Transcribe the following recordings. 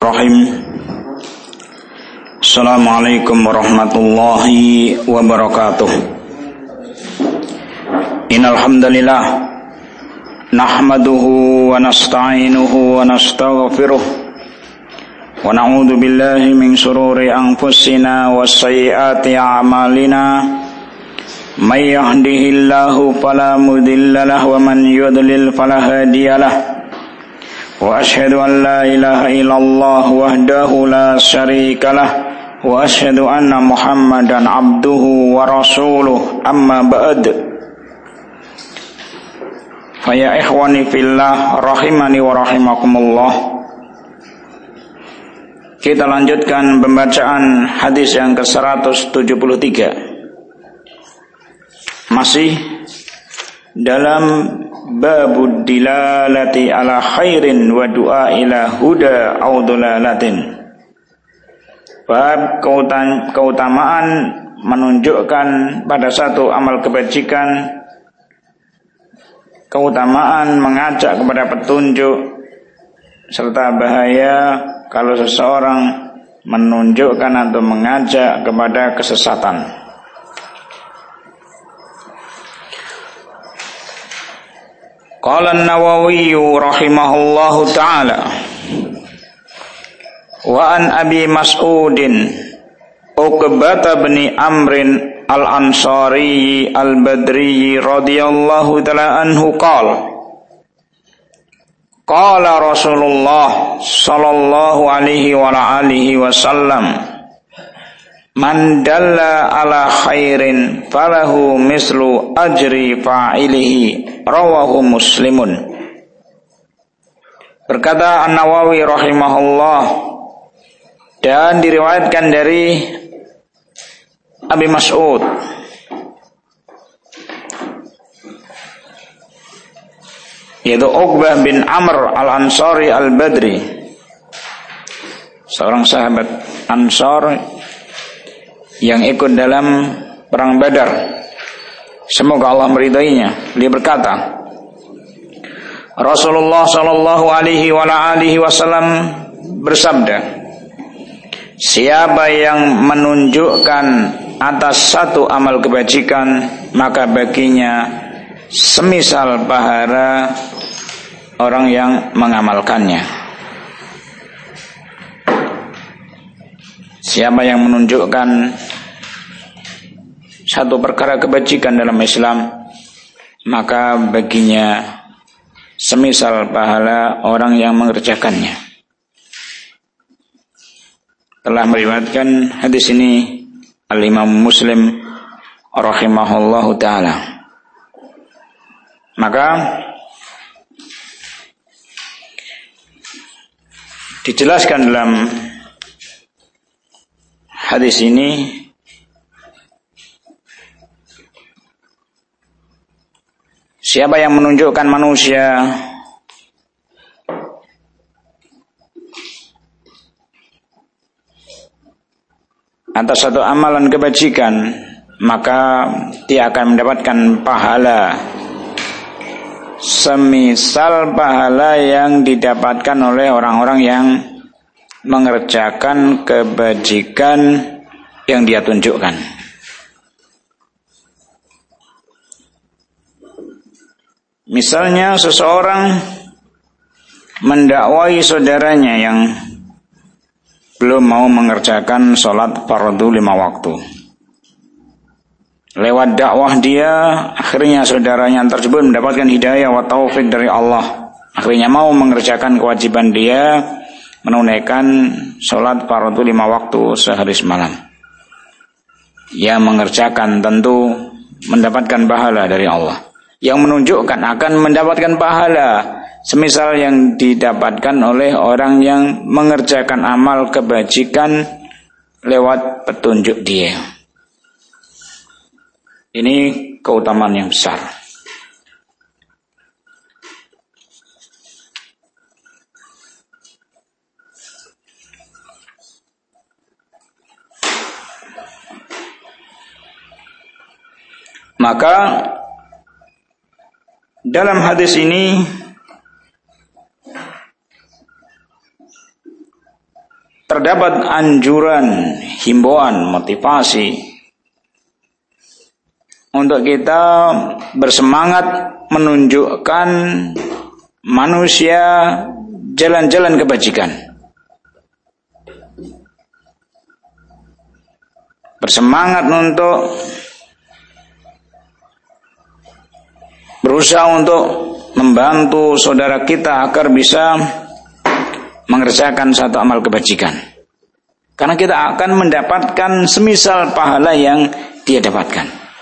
Bismillahirrahmanirrahim. Assalamualaikum warahmatullahi wabarakatuh. Innal hamdalillah nahmaduhu wa nasta'inuhu wa nastaghfiruh wa na'udzu billahi min shururi anfusina wa sayyiati a'malina. May yahdihillahu fala mudilla lahu wa man yudlil fala hadiyalah. Wa asyhadu an la ilaha illallah wahdahu la syarikalah wa asyhadu anna Muhammadan abduhu wa rasuluh, amma ba'd. Faya ikhwani fillah rahimani wa rahimakumullah. Kita lanjutkan pembacaan hadis yang ke-173. Masih dalam babud dilalati ala khairin wa du'a ila huda au dolalatin. Bab keutamaan menunjukkan pada satu amal kebajikan, keutamaan mengajak kepada petunjuk, serta bahaya kalau seseorang menunjukkan atau mengajak kepada kesesatan. Qala an-Nawawi rahimahullahu ta'ala wa an Abi Mas'udin Uqbah bin Amrin al-Ansari al-Badri radhiyallahu ta'ala anhu qala qala Rasulullah sallallahu alaihi wa alihi wasallam man dalla ala khairin falahu mislu ajri fa'ilihi, rawahu Muslimun. Berkata An-Nawawi rahimahullah, dan diriwayatkan dari Abi Mas'ud yaitu Uqbah bin Amr al-Ansari al-Badri, seorang sahabat Ansar yang ikut dalam perang Badar. Semoga Allah meridainya. Dia berkata, Rasulullah sallallahu alaihi wa alihi wasallam bersabda, siapa yang menunjukkan atas satu amal kebajikan, maka baginya semisal pahala orang yang mengamalkannya. Siapa yang menunjukkan satu perkara kebajikan dalam Islam, maka baginya semisal pahala orang yang mengerjakannya. Telah meriwayatkan hadis ini Al-Imam Muslim rahimahullahu ta'ala. Maka dijelaskan dalam hadis ini siapa yang menunjukkan manusia atas satu amalan kebajikan, maka dia akan mendapatkan pahala semisal pahala yang didapatkan oleh orang-orang yang mengerjakan kebajikan yang dia tunjukkan. Misalnya seseorang mendakwai saudaranya yang belum mau mengerjakan sholat fardu 5 waktu. Lewat dakwah dia, akhirnya saudaranya tersebut mendapatkan hidayah wa taufik dari Allah. Akhirnya mau mengerjakan kewajiban dia menunaikan sholat fardu 5 waktu sehari semalam. Yang mengerjakan tentu mendapatkan pahala dari Allah. Yang menunjukkan akan mendapatkan pahala semisal yang didapatkan oleh orang yang mengerjakan amal kebajikan lewat petunjuk dia. Ini keutamaan yang besar. Maka dalam hadis ini terdapat anjuran, himbauan, motivasi untuk kita bersemangat menunjukkan manusia jalan-jalan kebajikan. Bersemangat untuk berusaha untuk membantu saudara kita agar bisa mengerjakan satu amal kebajikan. Karena kita akan mendapatkan semisal pahala yang dia dapatkan.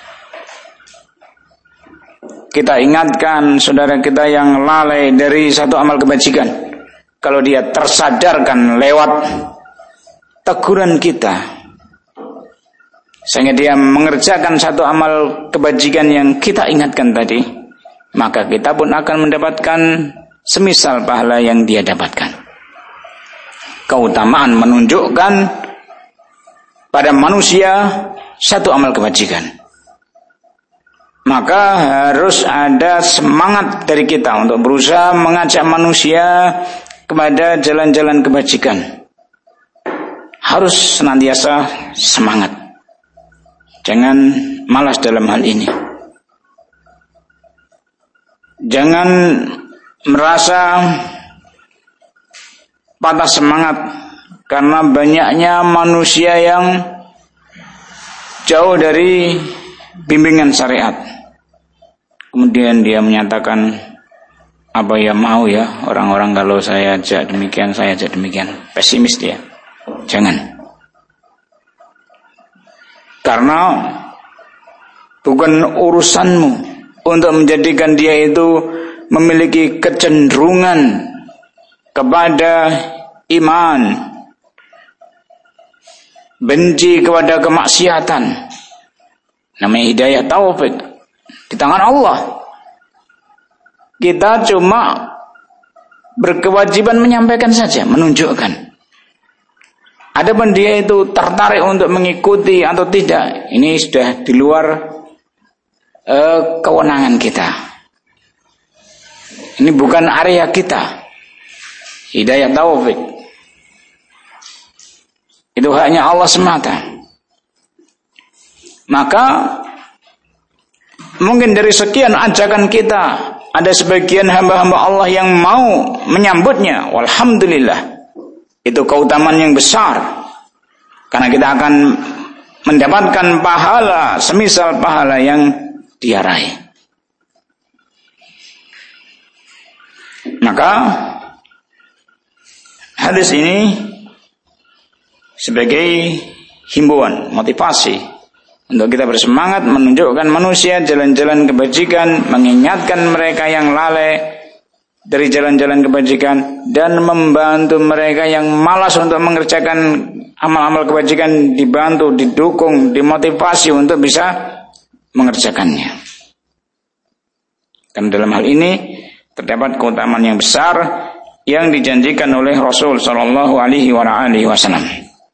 Kita ingatkan saudara kita yang lalai dari satu amal kebajikan. Kalau dia tersadarkan lewat teguran kita, sehingga dia mengerjakan satu amal kebajikan yang kita ingatkan tadi, maka kita pun akan mendapatkan semisal pahala yang dia dapatkan. Keutamaan menunjukkan pada manusia satu amal kebajikan. Maka harus ada semangat dari kita untuk berusaha mengajak manusia kepada jalan-jalan kebajikan. Harus senantiasa semangat. Jangan malas dalam hal ini. Jangan merasa patah semangat karena banyaknya manusia yang jauh dari bimbingan syariat. Kemudian dia menyatakan, apa ya mau ya orang-orang kalau saya ajak demikian, saya ajak demikian. Pesimis dia. Jangan. Karena bukan urusanmu untuk menjadikan dia itu memiliki kecenderungan kepada iman, benci kepada kemaksiatan. Namanya hidayah taufik di tangan Allah. Kita cuma berkewajiban menyampaikan saja, menunjukkan. Adapun dia itu tertarik untuk mengikuti atau tidak, ini sudah di luar kewenangan kita. Ini bukan area kita. Hidayah taufik itu hanya Allah semata. Maka mungkin dari sekian ajakan kita, ada sebagian hamba-hamba Allah yang mau menyambutnya. Walhamdulillah. Itu keutamaan yang besar. Karena kita akan mendapatkan pahala semisal pahala yang dia raih. Maka hadis ini sebagai himbauan, motivasi untuk kita bersemangat menunjukkan manusia jalan-jalan kebajikan, mengingatkan mereka yang lalai dari jalan-jalan kebajikan, dan membantu mereka yang malas untuk mengerjakan amal-amal kebajikan, dibantu, didukung, dimotivasi untuk bisa mengerjakannya. Dan dalam hal ini terdapat keutamaan yang besar yang dijanjikan oleh Rasul sallallahu alaihi wasallam.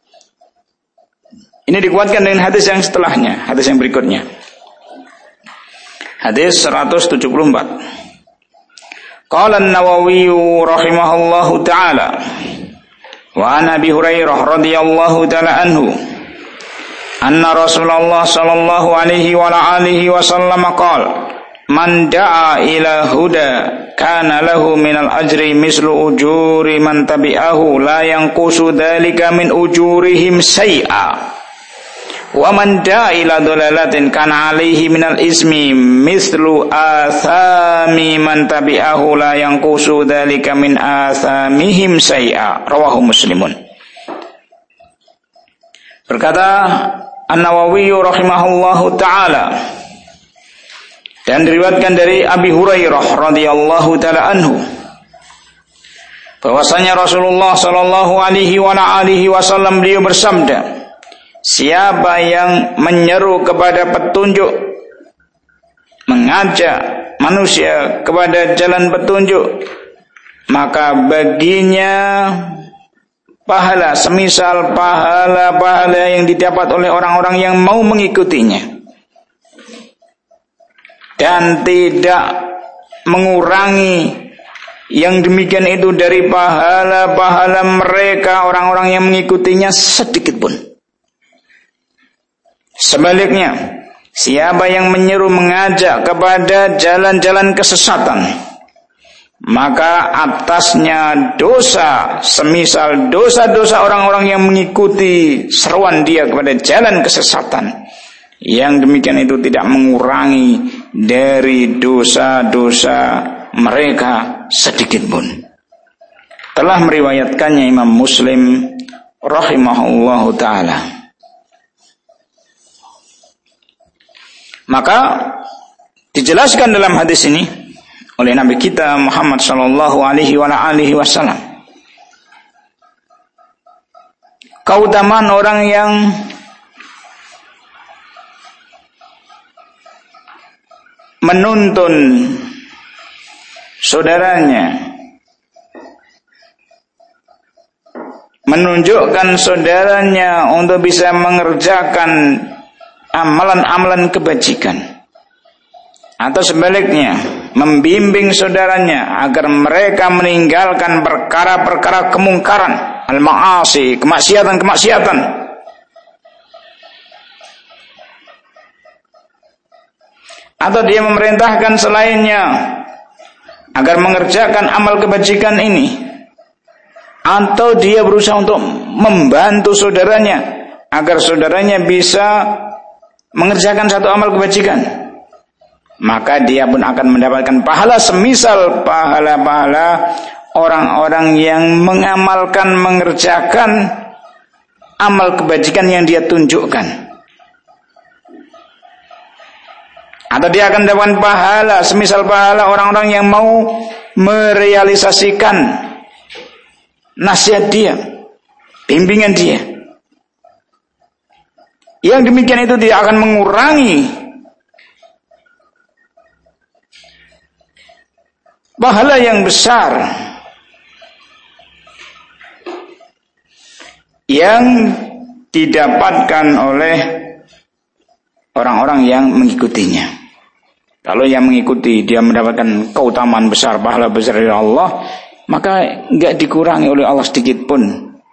Ini dikuatkan dengan hadis yang setelahnya, hadis yang berikutnya. Hadis 174. Qala an-Nawawi rahimahullahu ta'ala wa an Abi Hurairah radhiyallahu ta'ala anhu anna Rasulullah sallallahu alaihi wa alihi wasallam qala man da'a ila huda kana lahu minal ajri mislu ujuri man tabi'ahu la yanqusu dhalika min ujurihim syai'a wa man da'a ila dhalalatin kana alaihi minal ismi mislu athami man tabi'ahu la yanqusu dhalika min athamihim syai'a. Rawahu Muslimun. Berkata An-Nawawi rahimahullahu ta'ala, dan diriwayatkan dari Abi Hurairah radhiyallahu ta'ala anhu, bahwasanya Rasulullah sallallahu alaihi wasallam beliau bersabda, siapa yang menyeru kepada petunjuk, mengajak manusia kepada jalan petunjuk, maka baginya pahala semisal pahala-pahala yang didapat oleh orang-orang yang mau mengikutinya, dan tidak mengurangi yang demikian itu dari pahala-pahala mereka orang-orang yang mengikutinya sedikit pun. Sebaliknya, siapa yang menyeru mengajak kepada jalan-jalan kesesatan, maka atasnya dosa semisal dosa-dosa orang-orang yang mengikuti seruan dia kepada jalan kesesatan. Yang demikian itu tidak mengurangi dari dosa-dosa mereka sedikit pun. Telah meriwayatkannya Imam Muslim rahimahullahu ta'ala. Maka dijelaskan dalam hadis ini oleh Nabi kita Muhammad sallallahu alaihi wasallam keutamaan orang yang menuntun saudaranya, menunjukkan saudaranya untuk bisa mengerjakan amalan-amalan kebajikan, atau sebaliknya membimbing saudaranya agar mereka meninggalkan perkara-perkara kemungkaran, al-ma'asi, kemaksiatan-kemaksiatan. Atau dia memerintahkan selainnya agar mengerjakan amal kebajikan ini, atau dia berusaha untuk membantu saudaranya agar saudaranya bisa mengerjakan satu amal kebajikan, maka dia pun akan mendapatkan pahala semisal pahala-pahala orang-orang yang mengamalkan, mengerjakan amal kebajikan yang dia tunjukkan. Atau dia akan mendapatkan pahala semisal pahala orang-orang yang mau merealisasikan nasihat dia, bimbingan dia. Yang demikian itu tidak akan mengurangi pahala yang besar yang didapatkan oleh orang-orang yang mengikutinya. Kalau yang mengikuti dia mendapatkan keutamaan besar, pahala besar dari Allah, maka enggak dikurangi oleh Allah sedikit pun.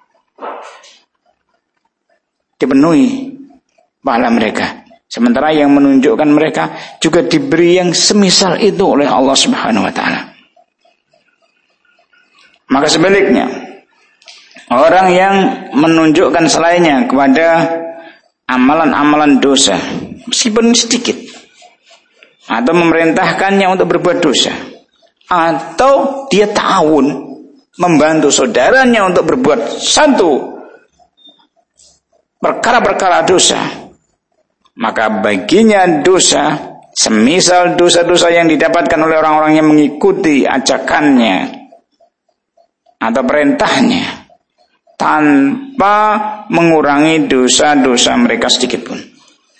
Dipenuhi pahala mereka. Sementara yang menunjukkan mereka juga diberi yang semisal itu oleh Allah Subhanahu wa taala. Maka sebaliknya, orang yang menunjukkan selainnya kepada amalan-amalan dosa, meskipun sedikit, atau memerintahkannya untuk berbuat dosa, atau dia ta'awun membantu saudaranya untuk berbuat satu perkara-perkara dosa, maka baginya dosa semisal dosa-dosa yang didapatkan oleh orang-orang yang mengikuti ajakannya atau perintahnya, tanpa mengurangi dosa-dosa mereka sedikit pun.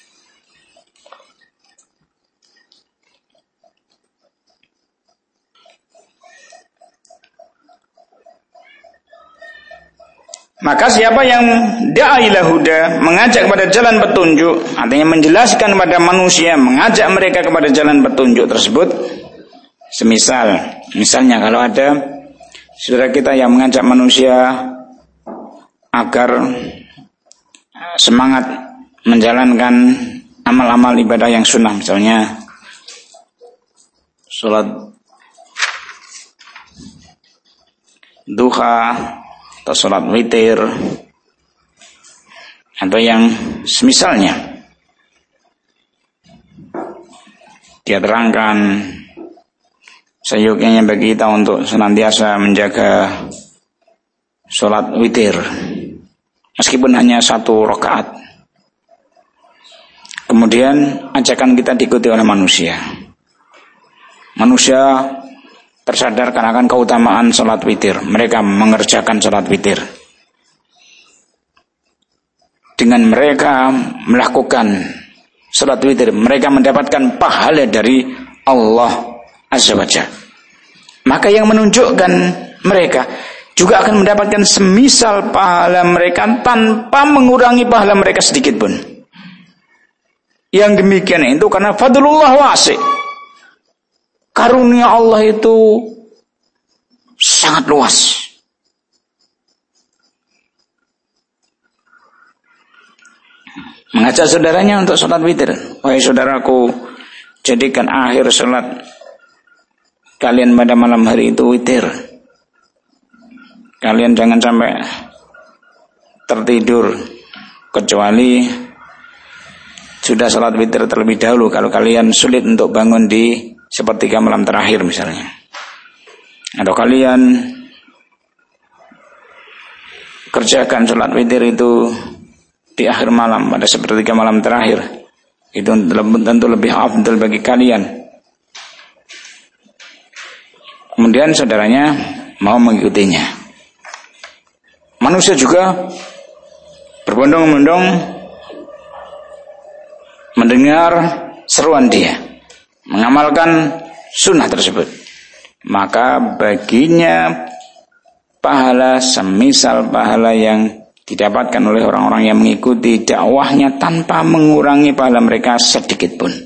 Maka siapa yang da'ilah huda, mengajak kepada jalan petunjuk, artinya menjelaskan kepada manusia, mengajak mereka kepada jalan petunjuk tersebut, misalnya kalau ada saudara kita yang mengajak manusia agar semangat menjalankan amal-amal ibadah yang sunnah, misalnya sholat duha atau sholat witir atau yang semisalnya, dia terangkan seyogyanya bagi kita untuk senantiasa menjaga sholat witir meskipun hanya 1 rakaat. Kemudian ajakan kita diikuti oleh manusia. Manusia tersadarkan akan keutamaan sholat witir. Mereka mengerjakan sholat witir. Dengan mereka melakukan sholat witir, mereka mendapatkan pahala dari Allah Azza wa Jalla. Maka yang menunjukkan mereka juga akan mendapatkan semisal pahala mereka tanpa mengurangi pahala mereka sedikit pun. Yang demikian itu karena fadlullah wasi'. Karunia Allah itu sangat luas. Mengajak saudaranya untuk sholat witir. Wahai saudaraku, jadikan akhir sholat kalian pada malam hari itu witir. Kalian jangan sampai tertidur kecuali sudah sholat witir terlebih dahulu. Kalau kalian sulit untuk bangun di sepertiga malam terakhir misalnya, atau kalian kerjakan sholat witir itu di akhir malam pada sepertiga malam terakhir, itu tentu lebih afdal bagi kalian. Kemudian saudaranya mau mengikutinya. Manusia juga berbondong-bondong mendengar seruan dia, mengamalkan sunnah tersebut, maka baginya pahala semisal pahala yang didapatkan oleh orang-orang yang mengikuti dakwahnya tanpa mengurangi pahala mereka sedikit pun.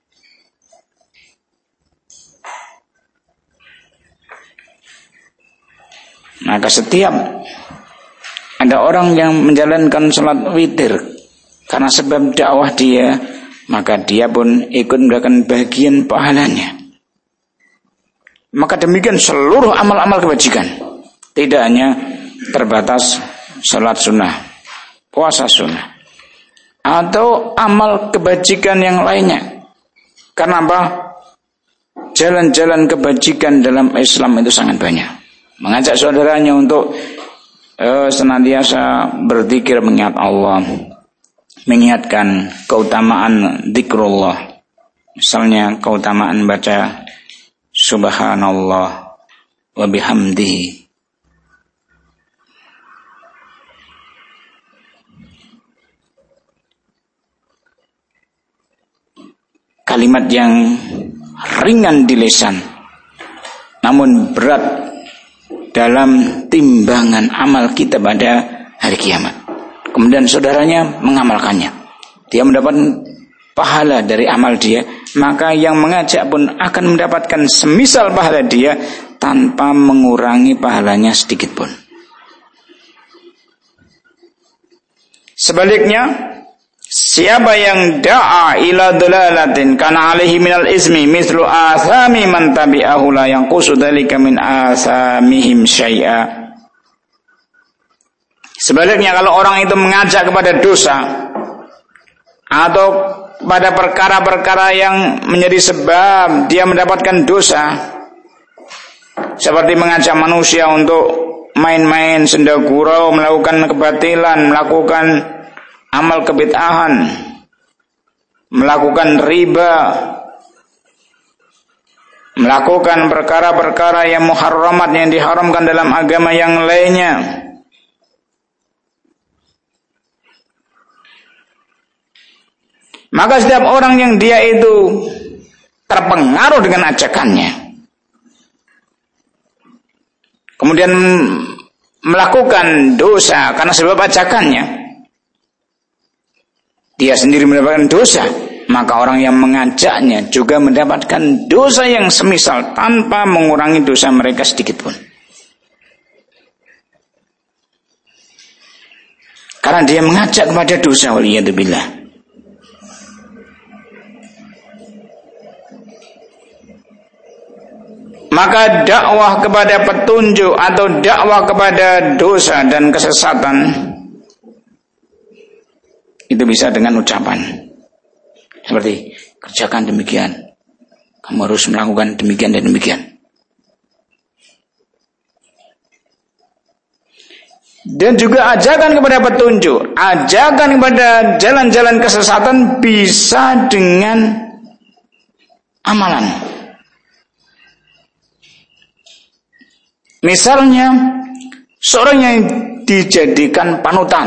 Maka setiap ada orang yang menjalankan sholat witir karena sebab dakwah dia, maka dia pun ikut mendapatkan bagian pahalanya. Maka demikian seluruh amal-amal kebajikan, tidak hanya terbatas salat sunnah, puasa sunnah, atau amal kebajikan yang lainnya. Karena apa? Jalan-jalan kebajikan dalam Islam itu sangat banyak. Mengajak saudaranya untuk senantiasa berzikir, mengingat Allah, mengingatkan keutamaan zikrullah. Misalnya keutamaan baca subhanallah wa bihamdihi. Kalimat yang ringan di lisan, namun berat dalam timbangan amal kita pada hari kiamat. Kemudian saudaranya mengamalkannya, dia mendapat pahala dari amal dia, maka yang mengajak pun akan mendapatkan semisal pahala dia tanpa mengurangi pahalanya sedikit pun. Sebaliknya, siapa yang da'a ila dhalalatin kana alaihi minal ismi mithlu athami man tabi'ahu la yanqusu dzalika min athamihim syai'a. Sebaliknya, kalau orang itu mengajak kepada dosa atau pada perkara-perkara yang menjadi sebab dia mendapatkan dosa, seperti mengajak manusia untuk main-main senda gurau, melakukan kebatilan, melakukan amal kebid'ahan, melakukan riba, melakukan perkara-perkara yang muharramat, yang diharamkan dalam agama yang lainnya, maka setiap orang yang dia itu terpengaruh dengan ajakannya, kemudian melakukan dosa karena sebab ajakannya, dia sendiri mendapatkan dosa, maka orang yang mengajaknya juga mendapatkan dosa yang semisal tanpa mengurangi dosa mereka sedikit pun. Karena dia mengajak kepada dosa, waliyadzubillah. Maka dakwah kepada petunjuk atau dakwah kepada dosa dan kesesatan itu bisa dengan ucapan seperti kerjakan demikian, kamu harus melakukan demikian dan demikian. Dan juga ajakan kepada petunjuk, ajakan kepada jalan-jalan kesesatan bisa dengan amalan. Misalnya seorang yang dijadikan panutan,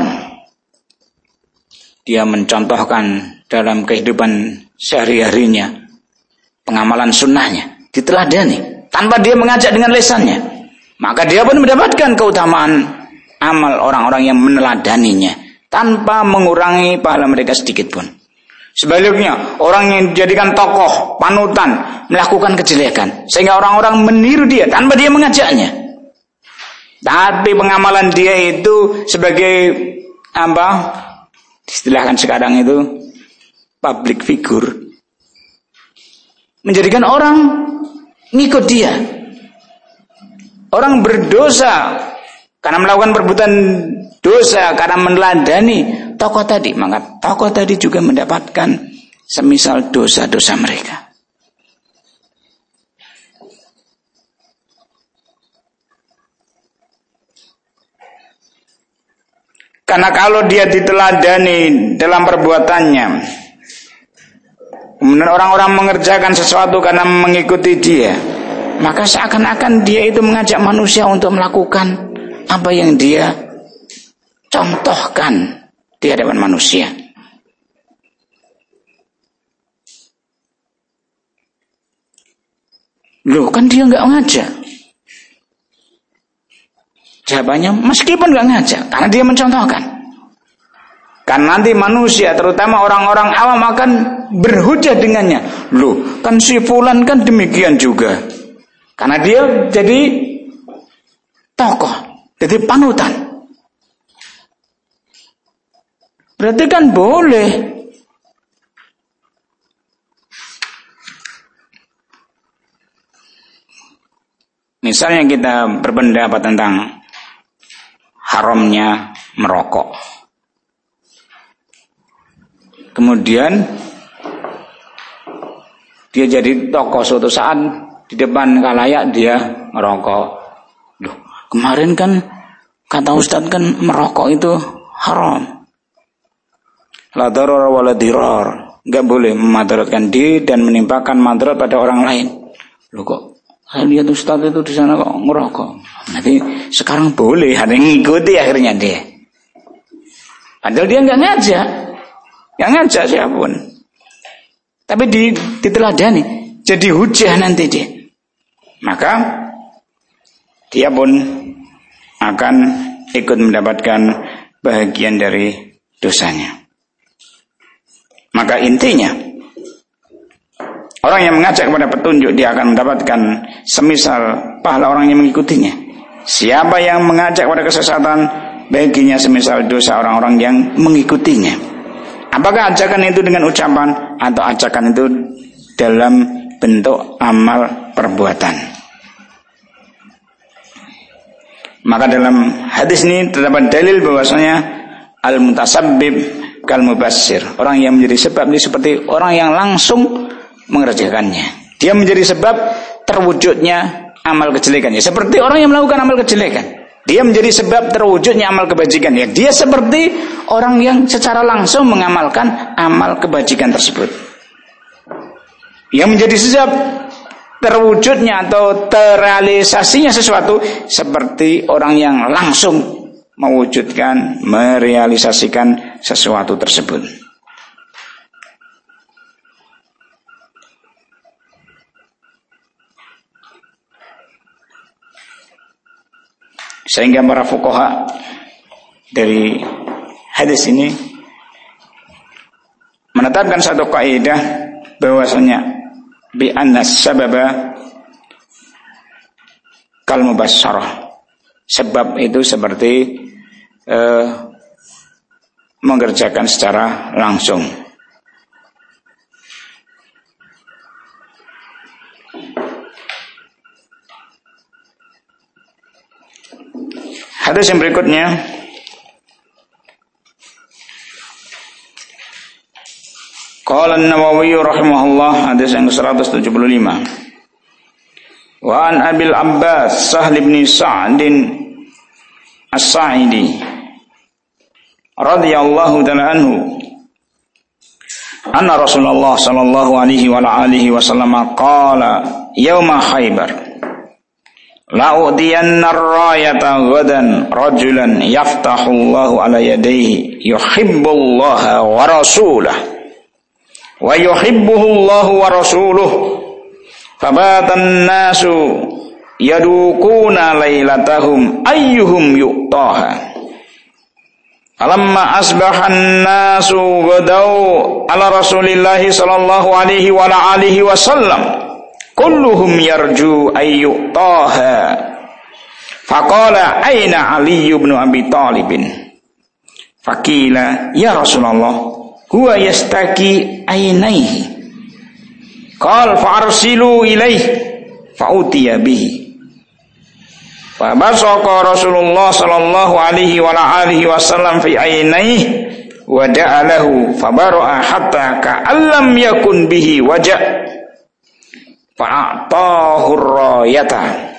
dia mencontohkan dalam kehidupan sehari-harinya pengamalan sunnahnya, diteladani tanpa dia mengajak dengan lisannya, maka dia pun mendapatkan keutamaan amal orang-orang yang meneladaninya tanpa mengurangi pahala mereka sedikit pun. Sebaliknya, orang yang dijadikan tokoh, panutan, melakukan kejelekan sehingga orang-orang meniru dia tanpa dia mengajaknya, Tapi pengamalan dia itu sebagai apa? Istilahkan sekarang itu public figure. Menjadikan orang ngikut dia. Orang berdosa karena melakukan perbuatan dosa, karena meneladani tokoh tadi, maka tokoh tadi juga mendapatkan semisal dosa-dosa mereka. Karena kalau dia diteladani dalam perbuatannya, kemudian orang-orang mengerjakan sesuatu karena mengikuti dia, maka seakan-akan dia itu mengajak manusia untuk melakukan apa yang dia contohkan di hadapan manusia. Loh, kan dia nggak ngajak. Jawabannya, meskipun nggak ngajak, karena dia mencontohkan. Karena nanti manusia, terutama orang-orang awam akan berhujah dengannya. Loh, kan si fulan kan demikian juga. Karena dia jadi tokoh, jadi panutan. Berarti kan boleh. Misalnya kita berpendapat tentang haramnya merokok. Kemudian dia jadi tokoh suatu saat di depan khalayak dia merokok. Loh, kemarin kan kata Ustadz kan merokok itu haram. La darar wa la dirar. Enggak boleh memadaratkan diri dan menimpakan madarat pada orang lain. Loh kok saya lihat Ustadz itu di sana kok ngerokok. Nanti sekarang boleh, ada yang ngikuti akhirnya dia. Padahal dia nggak ngajak siapapun. Tapi diteladani, jadi hujah nanti dia. Maka dia pun akan ikut mendapatkan bahagian dari dosanya. Maka intinya, orang yang mengajak kepada petunjuk dia akan mendapatkan semisal pahala orang yang mengikutinya. Siapa yang mengajak kepada kesesatan, baginya semisal dosa orang-orang yang mengikutinya. Apakah ajakan itu dengan ucapan atau ajakan itu dalam bentuk amal perbuatan? Maka dalam hadis ini terdapat dalil bahwasanya al-mutasabbib kal mubassir. Orang yang menjadi sebab ini seperti orang yang langsung mengerjakannya. Dia menjadi sebab terwujudnya amal kejelekannya. Seperti orang yang melakukan amal kejelekan. Dia menjadi sebab terwujudnya amal kebajikan. Ya, dia seperti orang yang secara langsung mengamalkan amal kebajikan tersebut. Yang menjadi sebab terwujudnya atau terrealisasinya sesuatu seperti orang yang langsung mewujudkan, merealisasikan sesuatu tersebut. Sehingga para fuqaha dari hadis ini menetapkan satu kaidah bahwasanya bi anna sababa kal mubasyarah. Sebab itu seperti mengerjakan secara langsung. Hadis yang berikutnya qala an-Nawawi rahimahullah, hadis yang ke-175. Wa an Abil Abbas Sahl bin Sa'd As-Sa'idi radhiyallahu ta'ala anhu anna Rasulullah sallallahu alaihi wa alihi wasallam qala yauma Khaybar la udiyanna ar-rayata ghadan rajulan yaftahullahu ala yadayhi yuhibbullaha wa rasulahu wa yuhibbuhullahu wa rasuluhu fabatan nasu yadukuna lailatahum ayyuhum yu'taha falamma asbahan nasu ghadaw ala rasulillahi sallallahu alaihi wa alihi wasallam kulluhum yarju ayyu'taha Faqala aina Ali bin Abi Thalib? Faqila ya Rasulullah huwa yastaki ainaihi. Qal fa'arsilu ilaihi fa'utiya bihi. Fabasaqa Rasulullah sallallahu alaihi wa alihi wasallam fi ainaihi wa da'alahu fabara'a hatta ka'allam yakun bihi waja' fa'atahu ar-rayata.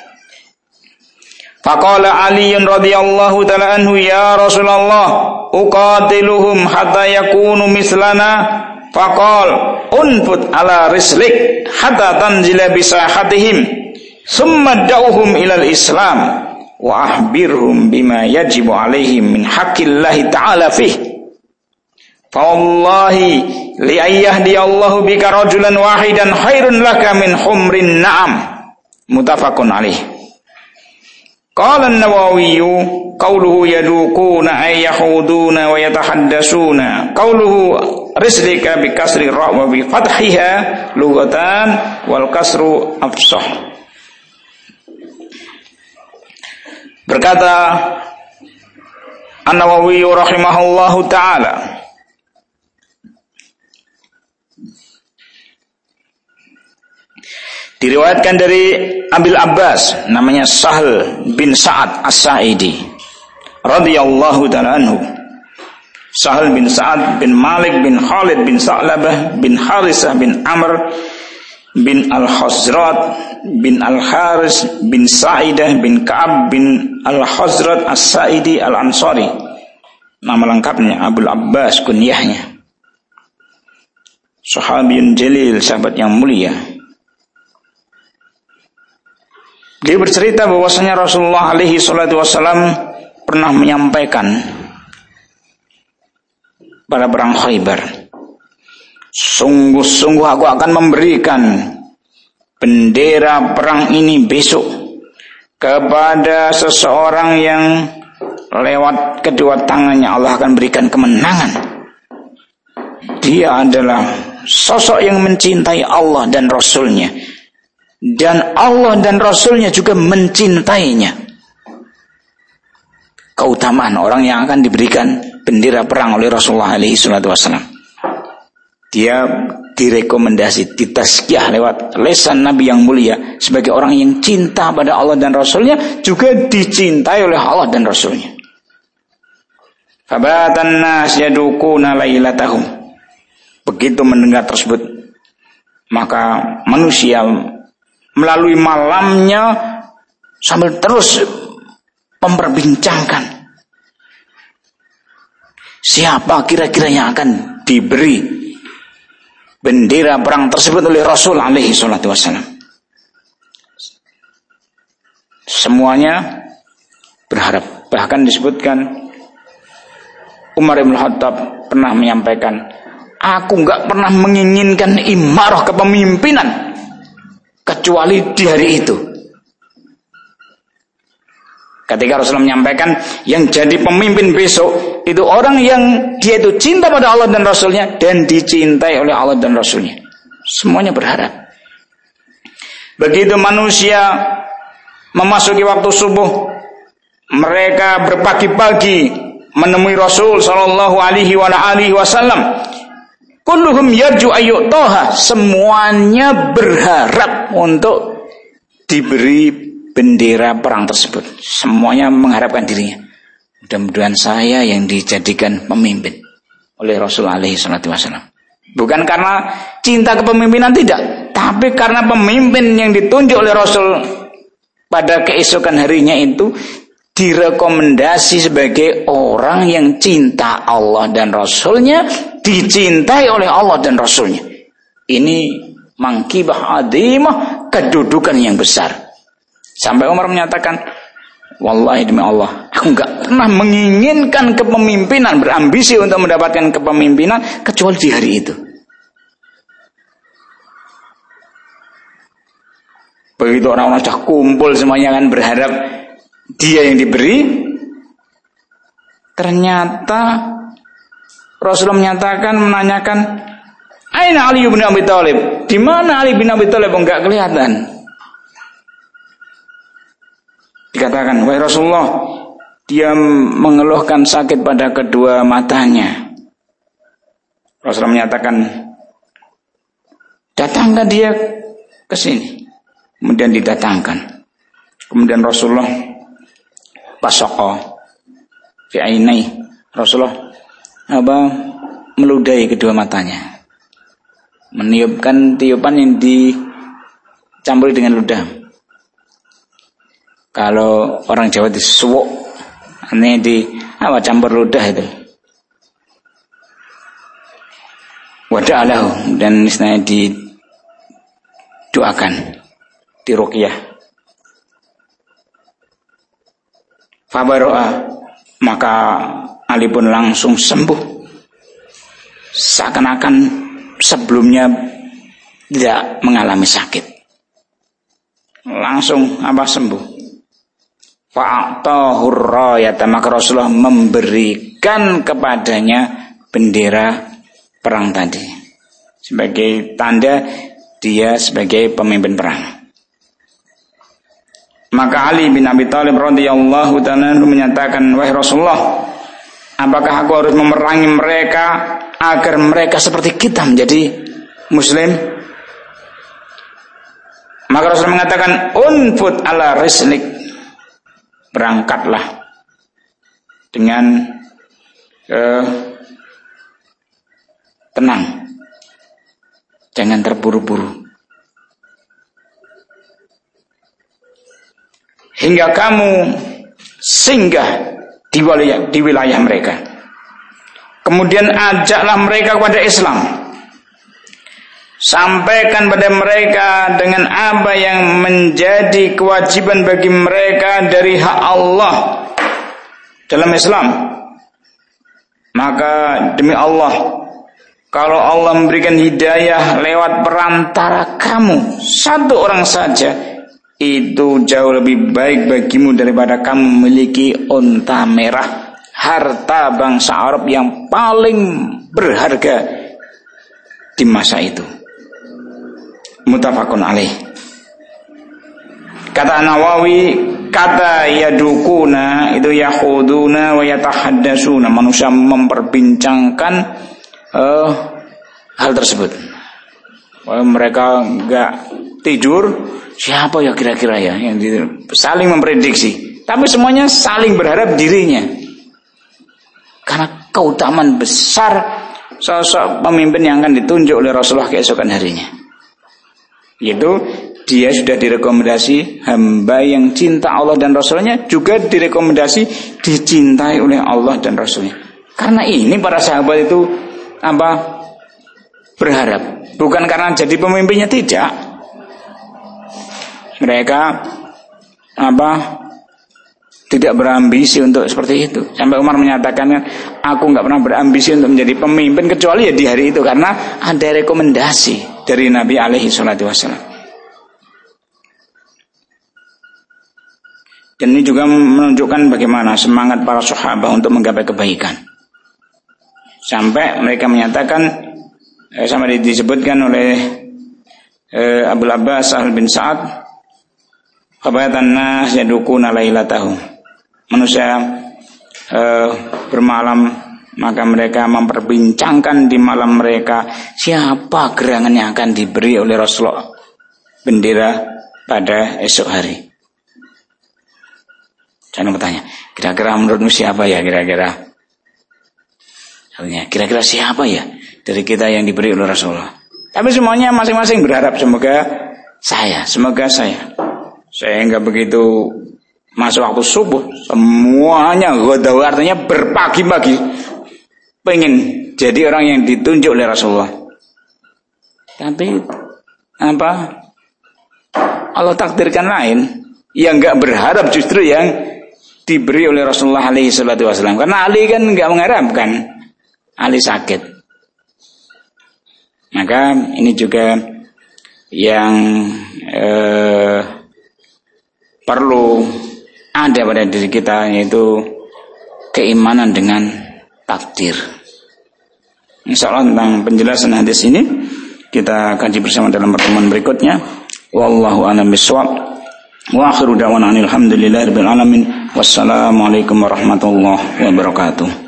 Faqala Ali radhiyallahu ta'ala anhu ya Rasulullah uqatiluhum hatta yakunu mislana. Faqal unfut ala rislik hatta tanzila bisahatihim summa da'uhum ilal islam wa ahbirhum bima yajibu alaihim min haqqillahi ta'ala fih. Fa wallahi li ayyahdiallahu bika rajulan wahidan khairun laka min humrin na'am. Muttafaqun alaih. Qala an-Nawawi qawluhu yaduquna ay yahuduna wa yatahaddasuna. Qawluhu rislika bi kasri ra wa bi fathiha lughatan wal kasru afsah. Berkata An-Nawawi rahimahullahu taala, diriwayatkan dari Abil Abbas namanya Sahl bin Sa'ad As-Sa'idi radhiyallahu ta'ala anhu. Sahl bin Sa'ad bin Malik bin Khalid bin Sa'labah bin Harisah bin Amr bin Al-Khazrat bin Al-Haris bin Sa'idah bin Ka'ab bin Al-Khazrat As-Sa'idi Al-Ansari. Nama lengkapnya Abul Abbas, kunyahnya. Sahabiyun jalil, sahabat yang mulia. Dia bercerita bahwasanya Rasulullah alaihi salatu wasallam pernah menyampaikan pada perang Khaybar, sungguh-sungguh aku akan memberikan bendera perang ini besok kepada seseorang yang lewat kedua tangannya Allah akan berikan kemenangan. Dia adalah sosok yang mencintai Allah dan Rasulnya, dan Allah dan Rasulnya juga mencintainya. Keutamaan orang yang akan diberikan bendera perang oleh Rasulullah alaihi salatu wasallam. Dia direkomendasi, ditazkiyah lewat lisan Nabi yang mulia sebagai orang yang cinta pada Allah dan Rasulnya, juga dicintai oleh Allah dan Rasulnya. Fabatan nas yadukuna lailatahum. Begitu mendengar tersebut, maka manusia melalui malamnya sambil terus memperbincangkan siapa kira-kira yang akan diberi bendera perang tersebut oleh Rasul alaihi salatu wassalam. Semuanya berharap. Bahkan disebutkan Umar bin Khattab pernah menyampaikan, aku enggak pernah menginginkan imarah kepemimpinan kecuali di hari itu. Ketika Rasulullah menyampaikan yang jadi pemimpin besok itu orang yang dia itu cinta pada Allah dan Rasulnya dan dicintai oleh Allah dan Rasulnya. Semuanya berharap. Begitu manusia memasuki waktu subuh, mereka berpagi-pagi menemui Rasul sallallahu alaihi wasallam. Kulluhum yarju ayyutaha, semuanya berharap untuk diberi bendera perang tersebut. Semuanya mengharapkan dirinya, mudah-mudahan saya yang dijadikan pemimpin oleh Rasul alaihi salatu wasallam. Bukan karena cinta kepemimpinan, tidak, tapi karena pemimpin yang ditunjuk oleh Rasul pada keesokan harinya itu direkomendasi sebagai orang yang cinta Allah dan Rasulnya, dicintai oleh Allah dan Rasulnya. Ini mangkibah adimah, kedudukan yang besar. Sampai Umar menyatakan, wallahi demi Allah, aku enggak pernah menginginkan kepemimpinan, berambisi untuk mendapatkan kepemimpinan kecuali di hari itu. Begitu orang-orang sudah kumpul semuanya kan berharap dia yang diberi, ternyata Rasulullah menanyakan, aina Ali bin Abi Thalib? Di mana Ali bin Abi Thalib? Enggak kelihatan. Dikatakan, wahai Rasulullah, dia mengeluhkan sakit pada kedua matanya. Rasulullah menyatakan, datangkan dia ke sini. Kemudian didatangkan. Kemudian Rasulullah pasoko fi ainai. Rasulullah meludahi kedua matanya. Meniupkan tiupan yang dicampuri dengan ludah. Kalau orang Jawa disuwuk, ini campur ludah itu. Wada'alahu, dan istilahnya didoakan, diruqyah. Fabaro'a, maka Ali pun langsung sembuh. Seakan-akan sebelumnya tidak mengalami sakit. Langsung sembuh. Fa'atahur rayata, maka Rasulullah memberikan kepadanya bendera perang tadi sebagai tanda dia sebagai pemimpin perang. Maka Ali bin Abi Thalib radhiyallahu ta'ala menyatakan, wahai Rasulullah, apakah aku harus memerangi mereka agar mereka seperti kita menjadi muslim? Maka Rasulullah mengatakan, unfut ala rislik, berangkatlah dengan tenang, jangan terburu-buru, hingga kamu singgah di wilayah mereka. Kemudian ajaklah mereka kepada Islam. Sampaikan pada mereka dengan apa yang menjadi kewajiban bagi mereka dari hak Allah dalam Islam. Maka demi Allah, kalau Allah memberikan hidayah lewat perantara kamu, satu orang saja, itu jauh lebih baik bagimu daripada kamu memiliki unta merah, harta bangsa Arab yang paling berharga di masa itu. Muttafaqun alaih. Kata Nawawi, kata yadukuna itu yakhuduna wa yatahaddasuna, manusia memperbincangkan hal tersebut. Mereka enggak tidur, siapa ya kira-kira ya yang saling memprediksi, tapi semuanya saling berharap dirinya. Karena keutamaan besar sosok pemimpin yang akan ditunjuk oleh Rasulullah keesokan harinya, yaitu dia sudah direkomendasi hamba yang cinta Allah dan Rasulnya, juga direkomendasi dicintai oleh Allah dan Rasulnya. Karena ini para sahabat itu berharap, bukan karena jadi pemimpinnya, tidak. Mereka tidak berambisi untuk seperti itu. Sampai Umar menyatakan, aku nggak pernah berambisi untuk menjadi pemimpin kecuali ya di hari itu, karena ada rekomendasi dari Nabi alaihi salatu wassalam. Dan ini juga menunjukkan bagaimana semangat para sahabat untuk menggapai kebaikan. Sampai mereka menyatakan, sampai disebutkan oleh Abul Abbas Sahal bin Sa'ad, khabatan nas yadukuna lailatahum, manusia bermalam, maka mereka memperbincangkan di malam mereka siapa gerangan yang akan diberi oleh Rasulullah bendera pada esok hari. Jangan bertanya, kira-kira menurutmu siapa ya kira-kira? Kira-kira siapa ya dari kita yang diberi oleh Rasulullah? Tapi semuanya masing-masing berharap semoga saya. Saya enggak begitu masuk waktu subuh, semuanya ghadaw, artinya berpagi-pagi pengen jadi orang yang ditunjuk oleh Rasulullah. Tapi Allah takdirkan lain, yang enggak berharap justru yang diberi oleh Rasulullah alaihi salatu wasallam. Karena Ali kan enggak mengharapkan, Ali sakit. Maka ini juga yang perlu ada pada diri kita, yaitu keimanan dengan takdir. Insyaallah tentang penjelasan hadis ini kita kaji bersama dalam pertemuan berikutnya. Wallahu a'lam bishawab. Wa akhiru da'wana alhamdulillahirabbil alamin. Wassalamualaikum warahmatullahi wabarakatuh.